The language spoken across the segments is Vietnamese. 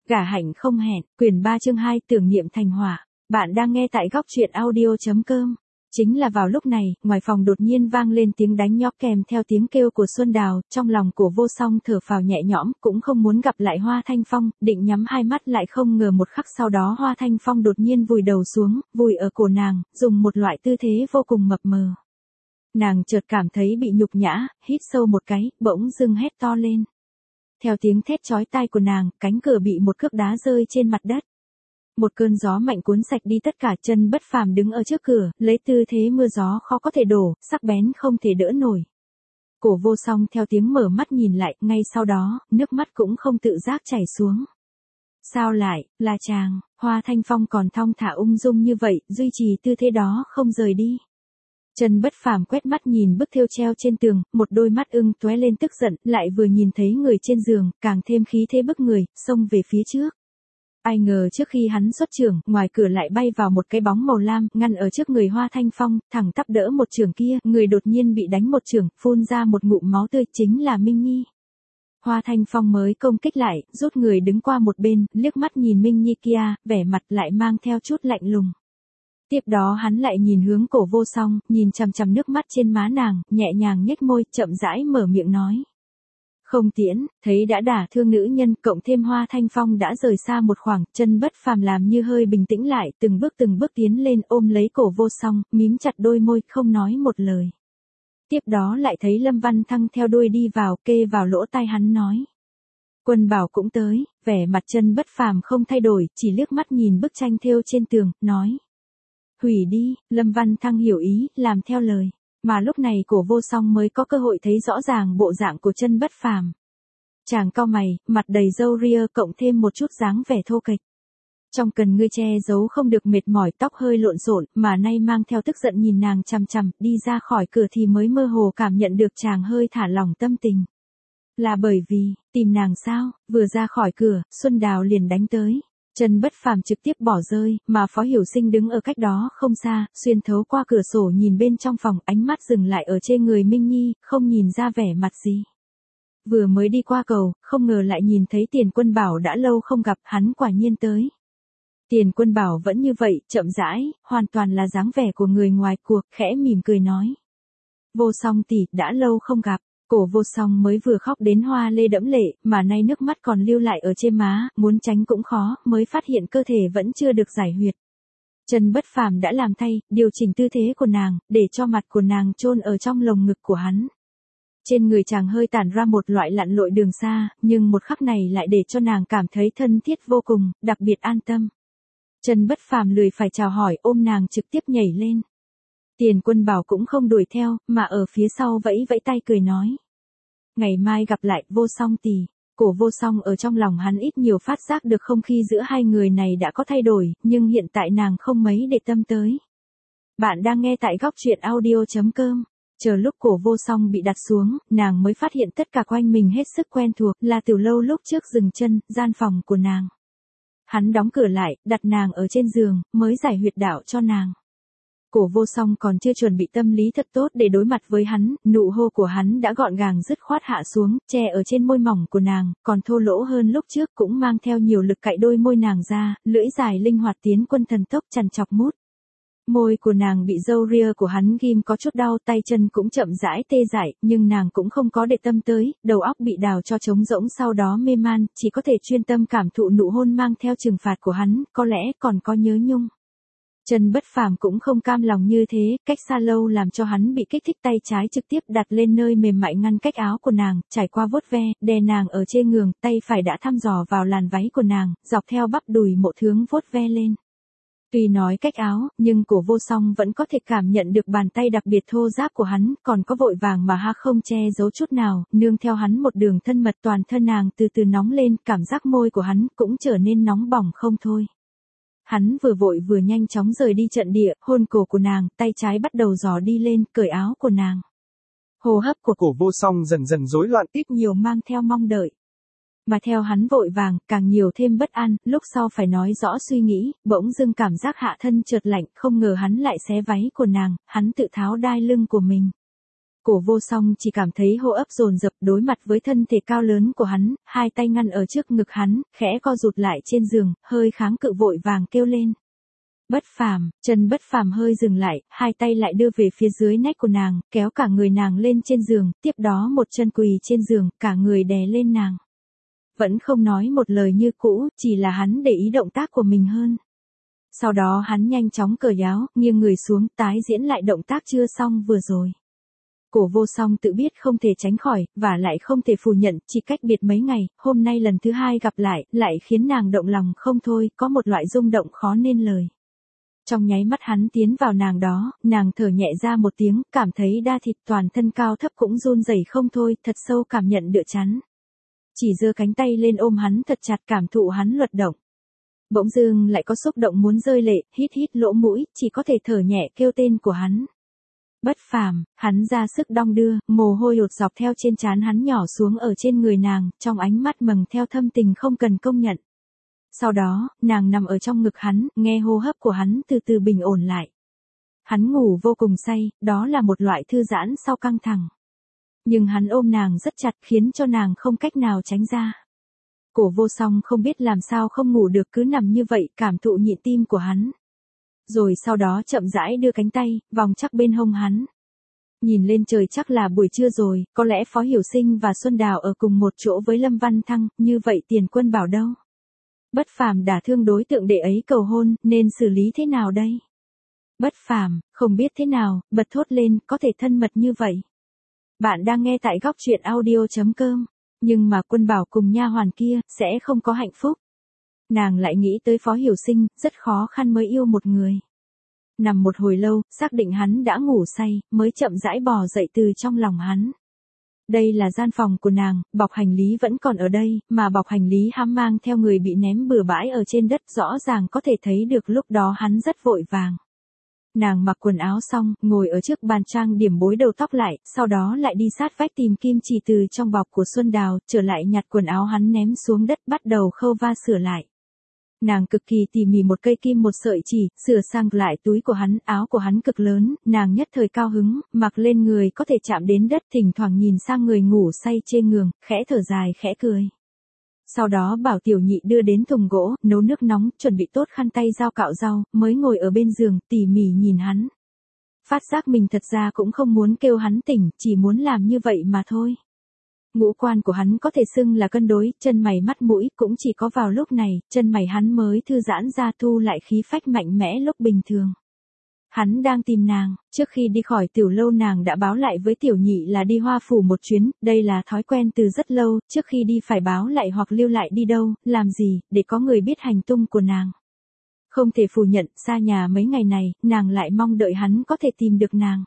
Gả hạnh không hẹn, quyển 3 chương 2 tưởng niệm thành hỏa. Bạn đang nghe tại góc truyện audio.com. Chính là vào lúc này, ngoài phòng đột nhiên vang lên tiếng đánh nhóc kèm theo tiếng kêu của Xuân Đào, trong lòng của Vô Song thở phào nhẹ nhõm, cũng không muốn gặp lại Hoa Thanh Phong, định nhắm hai mắt lại không ngờ một khắc sau đó Hoa Thanh Phong đột nhiên vùi đầu xuống, vùi ở cổ nàng, dùng một loại tư thế vô cùng mập mờ. Nàng chợt cảm thấy bị nhục nhã, hít sâu một cái, bỗng dưng hét to lên. Theo tiếng thét chói tai của nàng, cánh cửa bị một cước đá rơi trên mặt đất. Một cơn gió mạnh cuốn sạch đi tất cả. Chân Bất Phàm đứng ở trước cửa, lấy tư thế mưa gió khó có thể đổ, sắc bén không thể đỡ nổi. Cổ Vô Song theo tiếng mở mắt nhìn lại, ngay sau đó, nước mắt cũng không tự giác chảy xuống. Sao lại, là chàng? Hoa Thanh Phong còn thong thả ung dung như vậy, duy trì tư thế đó không rời đi. Chân Bất Phàm quét mắt nhìn bức thêu treo trên tường, một đôi mắt ưng tóe lên tức giận, lại vừa nhìn thấy người trên giường, càng thêm khí thế bức người, xông về phía trước. Ai ngờ trước khi hắn xuất chưởng, ngoài cửa lại bay vào một cái bóng màu lam, ngăn ở trước người Hoa Thanh Phong, thẳng tắp đỡ một chưởng kia, người đột nhiên bị đánh một chưởng, phun ra một ngụm máu tươi, chính là Minh Nhi. Hoa Thanh Phong mới công kích lại, rút người đứng qua một bên, liếc mắt nhìn Minh Nhi kia, vẻ mặt lại mang theo chút lạnh lùng. Tiếp đó hắn lại nhìn hướng cổ Vô Song, nhìn chằm chằm nước mắt trên má nàng, nhẹ nhàng nhếch môi, chậm rãi mở miệng nói. Không tiễn, thấy đã đả thương nữ nhân, cộng thêm Hoa Thanh Phong đã rời xa một khoảng, Chân Bất Phàm làm như hơi bình tĩnh lại, từng bước tiến lên ôm lấy cổ Vô Song, mím chặt đôi môi, không nói một lời. Tiếp đó lại thấy Lâm Văn Thăng theo đuôi đi vào, kê vào lỗ tai hắn nói. Quân Bảo cũng tới, vẻ mặt Chân Bất Phàm không thay đổi, chỉ liếc mắt nhìn bức tranh thêu trên tường, nói. Hủy đi, Lâm Văn Thăng hiểu ý, làm theo lời. Mà lúc này cổ Vô Song mới có cơ hội thấy rõ ràng bộ dạng của Chân Bất Phàm. Chàng cau mày, mặt đầy râu ria cộng thêm một chút dáng vẻ thô kệch. Trong cần ngươi che giấu không được mệt mỏi, tóc hơi lộn xộn, mà nay mang theo tức giận nhìn nàng chằm chằm, đi ra khỏi cửa thì mới mơ hồ cảm nhận được chàng hơi thả lỏng tâm tình. Là bởi vì, tìm nàng sao? Vừa ra khỏi cửa, Xuân Đào liền đánh tới. Chân Bất Phàm trực tiếp bỏ rơi, mà Phó Hiểu Sinh đứng ở cách đó không xa, xuyên thấu qua cửa sổ nhìn bên trong phòng, ánh mắt dừng lại ở trên người Minh Nhi, không nhìn ra vẻ mặt gì. Vừa mới đi qua cầu, không ngờ lại nhìn thấy Tiền Quân Bảo đã lâu không gặp, hắn quả nhiên tới. Tiền Quân Bảo vẫn như vậy, chậm rãi, hoàn toàn là dáng vẻ của người ngoài cuộc, khẽ mỉm cười nói. Vô Song tỷ, đã lâu không gặp. Cổ Vô Song mới vừa khóc đến hoa lê đẫm lệ, mà nay nước mắt còn lưu lại ở trên má, muốn tránh cũng khó, mới phát hiện cơ thể vẫn chưa được giải huyệt. Chân Bất Phàm đã làm thay, điều chỉnh tư thế của nàng, để cho mặt của nàng chôn ở trong lồng ngực của hắn. Trên người chàng hơi tản ra một loại lặn lội đường xa, nhưng một khắc này lại để cho nàng cảm thấy thân thiết vô cùng, đặc biệt an tâm. Chân Bất Phàm lười phải chào hỏi, ôm nàng trực tiếp nhảy lên. Tiền Quân Bảo cũng không đuổi theo, mà ở phía sau vẫy vẫy tay cười nói. Ngày mai gặp lại, Vô Song tỷ. Cổ Vô Song ở trong lòng hắn ít nhiều phát giác được không khí giữa hai người này đã có thay đổi, nhưng hiện tại nàng không mấy để tâm tới. Bạn đang nghe tại góc truyện audio.com. Chờ lúc cổ Vô Song bị đặt xuống, nàng mới phát hiện tất cả quanh mình hết sức quen thuộc, là Tiểu Lâu lúc trước dừng chân, gian phòng của nàng. Hắn đóng cửa lại, đặt nàng ở trên giường, mới giải huyệt đạo cho nàng. Cổ Vô Song còn chưa chuẩn bị tâm lý thật tốt để đối mặt với hắn, nụ hôn của hắn đã gọn gàng dứt khoát hạ xuống, che ở trên môi mỏng của nàng, còn thô lỗ hơn lúc trước, cũng mang theo nhiều lực cạy đôi môi nàng ra, lưỡi dài linh hoạt tiến quân thần tốc chằn chọc mút. Môi của nàng bị râu ria của hắn ghim có chút đau, tay chân cũng chậm rãi tê dại, nhưng nàng cũng không có để tâm tới, đầu óc bị đào cho trống rỗng, sau đó mê man, chỉ có thể chuyên tâm cảm thụ nụ hôn mang theo trừng phạt của hắn, có lẽ còn có nhớ nhung. Chân Bất Phàm cũng không cam lòng như thế, cách xa lâu làm cho hắn bị kích thích, tay trái trực tiếp đặt lên nơi mềm mại ngăn cách áo của nàng, trải qua vuốt ve, đè nàng ở trên giường, tay phải đã thăm dò vào làn váy của nàng, dọc theo bắp đùi mộ thướng vuốt ve lên. Tuy nói cách áo, nhưng cổ Vô Song vẫn có thể cảm nhận được bàn tay đặc biệt thô ráp của hắn, còn có vội vàng mà ha không che giấu chút nào, nương theo hắn một đường thân mật, toàn thân nàng từ từ nóng lên, cảm giác môi của hắn cũng trở nên nóng bỏng không thôi. Hắn vừa vội vừa nhanh chóng rời đi trận địa, hôn cổ của nàng, tay trái bắt đầu dò đi lên, cởi áo của nàng. Hô hấp của cổ Vô Song dần dần rối loạn, ít nhiều mang theo mong đợi. Mà theo hắn vội vàng, càng nhiều thêm bất an, lúc sau phải nói rõ suy nghĩ, bỗng dưng cảm giác hạ thân chợt lạnh, không ngờ hắn lại xé váy của nàng, hắn tự tháo đai lưng của mình. Cổ Vô Song chỉ cảm thấy hô ấp dồn dập đối mặt với thân thể cao lớn của hắn, hai tay ngăn ở trước ngực hắn, khẽ co rụt lại trên giường, hơi kháng cự vội vàng kêu lên. Bất Phàm, chân Bất Phàm hơi dừng lại, hai tay lại đưa về phía dưới nách của nàng, kéo cả người nàng lên trên giường, tiếp đó một chân quỳ trên giường, cả người đè lên nàng. Vẫn không nói một lời như cũ, chỉ là hắn để ý động tác của mình hơn. Sau đó hắn nhanh chóng cởi áo, nghiêng người xuống, tái diễn lại động tác chưa xong vừa rồi. Cổ Vô Song tự biết không thể tránh khỏi, và lại không thể phủ nhận, chỉ cách biệt mấy ngày, hôm nay lần thứ hai gặp lại khiến nàng động lòng không thôi, có một loại rung động khó nên lời. Trong nháy mắt hắn tiến vào nàng đó, nàng thở nhẹ ra một tiếng, cảm thấy đa thịt toàn thân cao thấp cũng run rẩy không thôi, thật sâu cảm nhận đựa chắn. Chỉ giơ cánh tay lên ôm hắn thật chặt cảm thụ hắn luật động. Bỗng dưng lại có xúc động muốn rơi lệ, hít hít lỗ mũi, chỉ có thể thở nhẹ kêu tên của hắn. Bất Phàm, hắn ra sức đong đưa, mồ hôi hột dọc theo trên trán hắn nhỏ xuống ở trên người nàng, trong ánh mắt mầng theo thâm tình không cần công nhận. Sau đó, nàng nằm ở trong ngực hắn, nghe hô hấp của hắn từ từ bình ổn lại. Hắn ngủ vô cùng say, đó là một loại thư giãn sau căng thẳng. Nhưng hắn ôm nàng rất chặt khiến cho nàng không cách nào tránh ra. Cổ Vô Song không biết làm sao không ngủ được cứ nằm như vậy cảm thụ nhịp tim của hắn. Rồi sau đó chậm rãi đưa cánh tay, vòng chắc bên hông hắn. Nhìn lên trời chắc là buổi trưa rồi, có lẽ Phó Hiểu Sinh và Xuân Đào ở cùng một chỗ với Lâm Văn Thăng, như vậy Tiền Quân bảo đâu? Bất Phàm đả thương đối tượng đệ ấy cầu hôn, nên xử lý thế nào đây? Bất Phàm, không biết thế nào, bật thốt lên, có thể thân mật như vậy. Bạn đang nghe tại góc truyện audio.com, nhưng mà Quân bảo cùng nha hoàn kia, sẽ không có hạnh phúc. Nàng lại nghĩ tới Phó Hiểu Sinh, rất khó khăn mới yêu một người. Nằm một hồi lâu, xác định hắn đã ngủ say, mới chậm rãi bò dậy từ trong lòng hắn. Đây là gian phòng của nàng, bọc hành lý vẫn còn ở đây, mà bọc hành lý hắn mang theo người bị ném bừa bãi ở trên đất rõ ràng có thể thấy được lúc đó hắn rất vội vàng. Nàng mặc quần áo xong, ngồi ở trước bàn trang điểm bối đầu tóc lại, sau đó lại đi sát vách tìm kim chỉ từ trong bọc của Xuân Đào, trở lại nhặt quần áo hắn ném xuống đất bắt đầu khâu va sửa lại. Nàng cực kỳ tỉ mỉ một cây kim một sợi chỉ, sửa sang lại túi của hắn, áo của hắn cực lớn, nàng nhất thời cao hứng, mặc lên người có thể chạm đến đất, thỉnh thoảng nhìn sang người ngủ say trên giường, khẽ thở dài khẽ cười. Sau đó bảo Tiểu Nhị đưa đến thùng gỗ, nấu nước nóng, chuẩn bị tốt khăn tay dao cạo rau, mới ngồi ở bên giường, tỉ mỉ nhìn hắn. Phát giác mình thật ra cũng không muốn kêu hắn tỉnh, chỉ muốn làm như vậy mà thôi. Ngũ quan của hắn có thể xưng là cân đối, chân mày mắt mũi, cũng chỉ có vào lúc này, chân mày hắn mới thư giãn ra thu lại khí phách mạnh mẽ lúc bình thường. Hắn đang tìm nàng, trước khi đi khỏi tiểu lâu nàng đã báo lại với Tiểu Nhị là đi Hoa Phủ một chuyến, đây là thói quen từ rất lâu, trước khi đi phải báo lại hoặc lưu lại đi đâu, làm gì, để có người biết hành tung của nàng. Không thể phủ nhận, xa nhà mấy ngày này, nàng lại mong đợi hắn có thể tìm được nàng.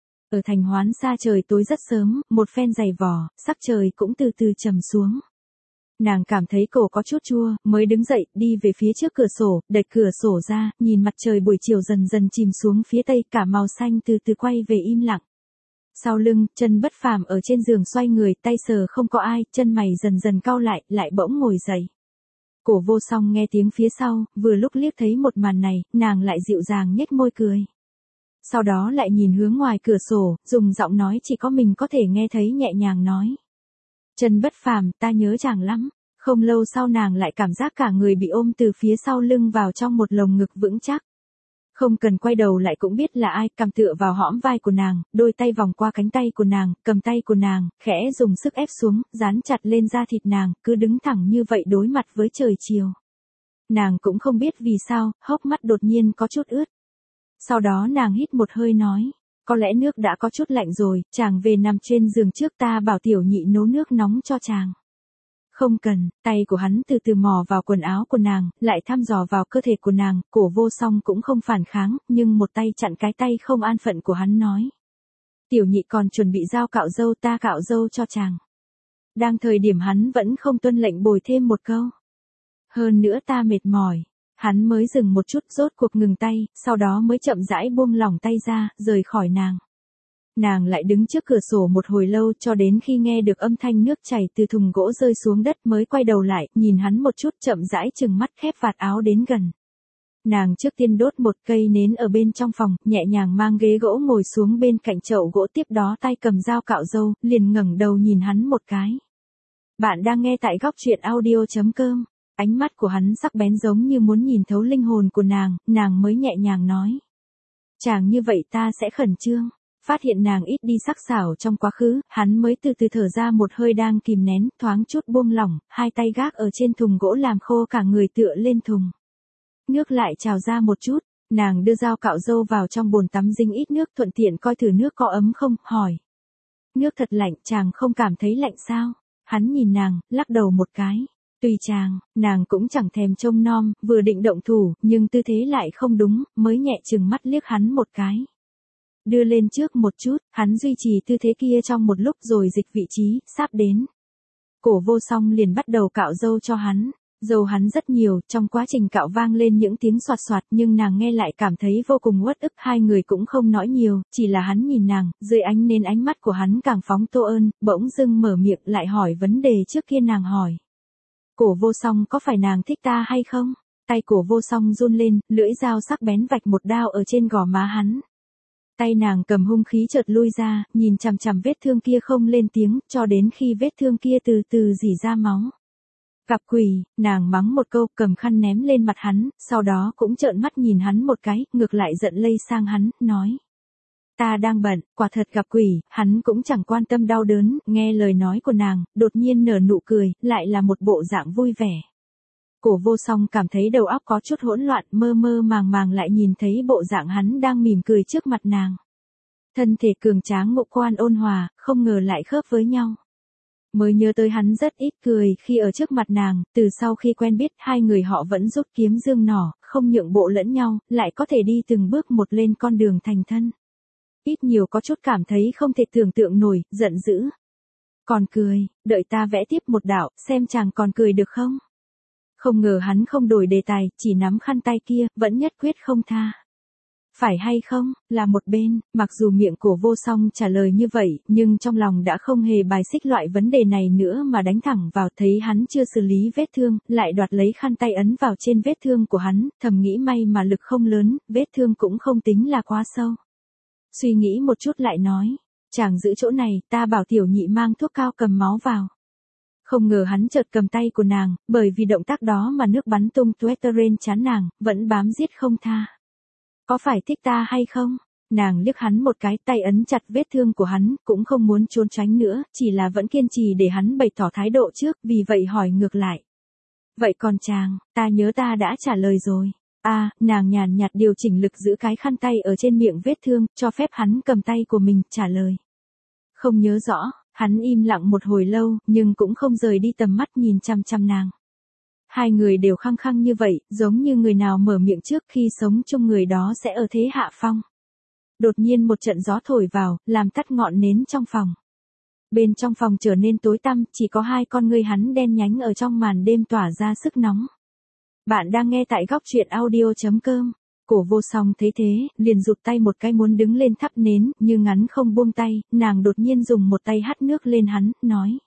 Ở thành Hoán xa trời tối rất sớm, một phen giày vò, sắc trời cũng từ từ trầm xuống. Nàng cảm thấy cổ có chút chua, mới đứng dậy, đi về phía trước cửa sổ, đẩy cửa sổ ra, nhìn mặt trời buổi chiều dần dần chìm xuống phía tây, cả màu xanh từ từ quay về im lặng. Sau lưng, chân Bất Phàm ở trên giường xoay người, tay sờ không có ai, chân mày dần dần cau lại bỗng ngồi dậy. Cổ Vô Song nghe tiếng phía sau, vừa lúc liếc thấy một màn này, nàng lại dịu dàng nhếch môi cười. Sau đó lại nhìn hướng ngoài cửa sổ, dùng giọng nói chỉ có mình có thể nghe thấy nhẹ nhàng nói. Chân Bất Phàm, ta nhớ chàng lắm. Không lâu sau nàng lại cảm giác cả người bị ôm từ phía sau lưng vào trong một lồng ngực vững chắc. Không cần quay đầu lại cũng biết là ai, cầm tựa vào hõm vai của nàng, đôi tay vòng qua cánh tay của nàng, cầm tay của nàng, khẽ dùng sức ép xuống, dán chặt lên da thịt nàng, cứ đứng thẳng như vậy đối mặt với trời chiều. Nàng cũng không biết vì sao, hốc mắt đột nhiên có chút ướt. Sau đó nàng hít một hơi nói, có lẽ nước đã có chút lạnh rồi, chàng về nằm trên giường trước, ta bảo Tiểu Nhị nấu nước nóng cho chàng. Không cần, tay của hắn từ từ mò vào quần áo của nàng, lại thăm dò vào cơ thể của nàng, Cổ Vô Song cũng không phản kháng, nhưng một tay chặn cái tay không an phận của hắn nói. Tiểu Nhị còn chuẩn bị dao cạo râu, ta cạo râu cho chàng. Đang thời điểm hắn vẫn không tuân lệnh bồi thêm một câu. Hơn nữa ta mệt mỏi. Hắn mới dừng một chút, rốt cuộc ngừng tay, sau đó mới chậm rãi buông lỏng tay ra, rời khỏi nàng. Nàng lại đứng trước cửa sổ một hồi lâu cho đến khi nghe được âm thanh nước chảy từ thùng gỗ rơi xuống đất mới quay đầu lại, nhìn hắn một chút chậm rãi chừng mắt khép vạt áo đến gần. Nàng trước tiên đốt một cây nến ở bên trong phòng, nhẹ nhàng mang ghế gỗ ngồi xuống bên cạnh chậu gỗ, tiếp đó tay cầm dao cạo râu, liền ngẩng đầu nhìn hắn một cái. Bạn đang nghe tại góc truyện audio.com. Ánh mắt của hắn sắc bén giống như muốn nhìn thấu linh hồn của nàng mới nhẹ nhàng nói. Chàng như vậy ta sẽ khẩn trương. Phát hiện nàng ít đi sắc sảo trong quá khứ, hắn mới từ từ thở ra một hơi đang kìm nén, thoáng chút buông lỏng, hai tay gác ở trên thùng gỗ làm khô cả người tựa lên thùng. Nước lại trào ra một chút, nàng đưa dao cạo râu vào trong bồn tắm dính ít nước, thuận tiện coi thử nước có ấm không, hỏi. Nước thật lạnh, chàng không cảm thấy lạnh sao? Hắn nhìn nàng, lắc đầu một cái. Tùy chàng, nàng cũng chẳng thèm trông nom, vừa định động thủ, nhưng tư thế lại không đúng, mới nhẹ chừng mắt liếc hắn một cái. Đưa lên trước một chút, hắn duy trì tư thế kia trong một lúc rồi dịch vị trí, sắp đến. Cổ Vô Song liền bắt đầu cạo râu cho hắn. Râu hắn rất nhiều, trong quá trình cạo vang lên những tiếng xoạt xoạt, nhưng nàng nghe lại cảm thấy vô cùng uất ức. Hai người cũng không nói nhiều, chỉ là hắn nhìn nàng, dưới ánh nến ánh mắt của hắn càng phóng tô ơn, bỗng dưng mở miệng lại hỏi vấn đề trước kia nàng hỏi. Cổ Vô Song, có phải nàng thích ta hay không? Tay Cổ Vô Song run lên, lưỡi dao sắc bén vạch một đao ở trên gò má hắn. Tay nàng cầm hung khí chợt lui ra, nhìn chằm chằm vết thương kia không lên tiếng, cho đến khi vết thương kia từ từ rỉ ra máu. Gặp quỷ, nàng mắng một câu, cầm khăn ném lên mặt hắn, sau đó cũng trợn mắt nhìn hắn một cái, ngược lại giận lây sang hắn, nói. Ta đang bận, quả thật gặp quỷ, hắn cũng chẳng quan tâm đau đớn, nghe lời nói của nàng, đột nhiên nở nụ cười, lại là một bộ dạng vui vẻ. Cổ Vô Song cảm thấy đầu óc có chút hỗn loạn, mơ mơ màng màng lại nhìn thấy bộ dạng hắn đang mỉm cười trước mặt nàng. Thân thể cường tráng ngũ quan ôn hòa, không ngờ lại khớp với nhau. Mới nhớ tới hắn rất ít cười khi ở trước mặt nàng, từ sau khi quen biết hai người họ vẫn rút kiếm dương nỏ, không nhượng bộ lẫn nhau, lại có thể đi từng bước một lên con đường thành thân. Ít nhiều có chút cảm thấy không thể tưởng tượng nổi, giận dữ. Còn cười, đợi ta vẽ tiếp một đạo, xem chàng còn cười được không? Không ngờ hắn không đổi đề tài, chỉ nắm khăn tay kia, vẫn nhất quyết không tha. Phải hay không, là một bên, mặc dù miệng Cổ Vô Song trả lời như vậy, nhưng trong lòng đã không hề bài xích loại vấn đề này nữa mà đánh thẳng vào, thấy hắn chưa xử lý vết thương, lại đoạt lấy khăn tay ấn vào trên vết thương của hắn, thầm nghĩ may mà lực không lớn, vết thương cũng không tính là quá sâu. Suy nghĩ một chút lại nói, chàng giữ chỗ này, ta bảo tiểu nhị mang thuốc cao cầm máu vào. Không ngờ hắn chợt cầm tay của nàng, bởi vì động tác đó mà nước bắn tung tóe trên trán nàng, vẫn bám giết không tha. Có phải thích ta hay không? Nàng liếc hắn một cái, tay ấn chặt vết thương của hắn, cũng không muốn trốn tránh nữa, chỉ là vẫn kiên trì để hắn bày tỏ thái độ trước, vì vậy hỏi ngược lại. Vậy còn chàng, ta nhớ ta đã trả lời rồi. Nàng nhàn nhạt điều chỉnh lực giữ cái khăn tay ở trên miệng vết thương, cho phép hắn cầm tay của mình, trả lời. Không nhớ rõ, hắn im lặng một hồi lâu, nhưng cũng không rời đi tầm mắt nhìn chăm chăm nàng. Hai người đều khăng khăng như vậy, giống như người nào mở miệng trước khi sống chung người đó sẽ ở thế hạ phong. Đột nhiên một trận gió thổi vào, làm tắt ngọn nến trong phòng. Bên trong phòng trở nên tối tăm, chỉ có hai con ngươi hắn đen nhánh ở trong màn đêm tỏa ra sức nóng. Bạn đang nghe tại góc truyện audio.com. Cổ Vô Song thấy thế, liền rụt tay một cái muốn đứng lên thắp nến, nhưng ngắn không buông tay, nàng đột nhiên dùng một tay hắt nước lên hắn, nói.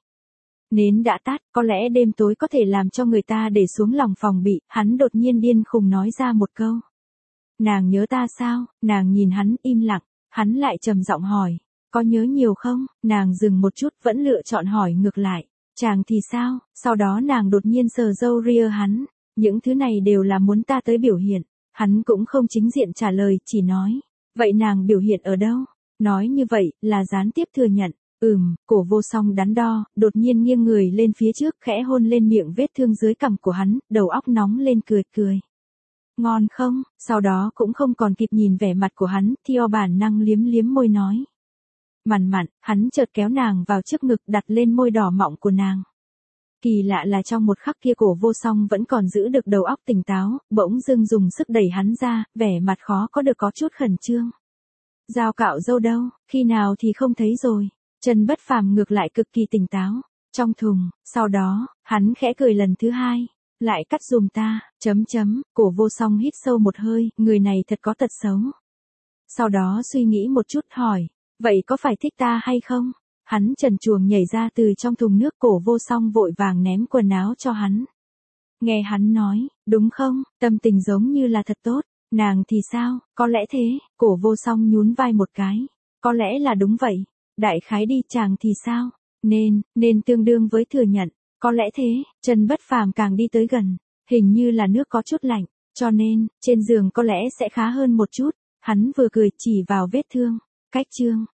Nến đã tắt, có lẽ đêm tối có thể làm cho người ta để xuống lòng phòng bị, hắn đột nhiên điên khùng nói ra một câu. Nàng nhớ ta sao? Nàng nhìn hắn im lặng, hắn lại trầm giọng hỏi. Có nhớ nhiều không? Nàng dừng một chút vẫn lựa chọn hỏi ngược lại. Chàng thì sao? Sau đó nàng đột nhiên sờ râu ria hắn. Những thứ này đều là muốn ta tới biểu hiện. Hắn cũng không chính diện trả lời, chỉ nói. Vậy nàng biểu hiện ở đâu? Nói như vậy, là gián tiếp thừa nhận. Cổ Vô Song đắn đo, đột nhiên nghiêng người lên phía trước, khẽ hôn lên miệng vết thương dưới cằm của hắn, đầu óc nóng lên cười. Ngon không? Sau đó cũng không còn kịp nhìn vẻ mặt của hắn, theo bản năng liếm môi nói. Mặn, hắn chợt kéo nàng vào trước ngực, đặt lên môi đỏ mọng của nàng. Kỳ lạ là trong một khắc kia Cổ Vô Song vẫn còn giữ được đầu óc tỉnh táo, bỗng dưng dùng sức đẩy hắn ra, vẻ mặt khó có được có chút khẩn trương. Dao cạo râu đâu, khi nào thì không thấy rồi. Trần Bất Phàm ngược lại cực kỳ tỉnh táo. Trong thùng, sau đó, hắn khẽ cười lần thứ hai. Lại cắt dùm ta, Cổ Vô Song hít sâu một hơi, người này thật có tật xấu. Sau đó suy nghĩ một chút hỏi, vậy có phải thích ta hay không? Hắn trần truồng nhảy ra từ trong thùng nước, Cổ Vô Song vội vàng ném quần áo cho hắn. Nghe hắn nói, đúng không, tâm tình giống như là thật tốt, nàng thì sao, có lẽ thế, Cổ Vô Song nhún vai một cái, có lẽ là đúng vậy, đại khái đi chàng thì sao, nên tương đương với thừa nhận, có lẽ thế, Trần Bất Phàm càng đi tới gần, hình như là nước có chút lạnh, cho nên, trên giường có lẽ sẽ khá hơn một chút, hắn vừa cười chỉ vào vết thương, cách chương.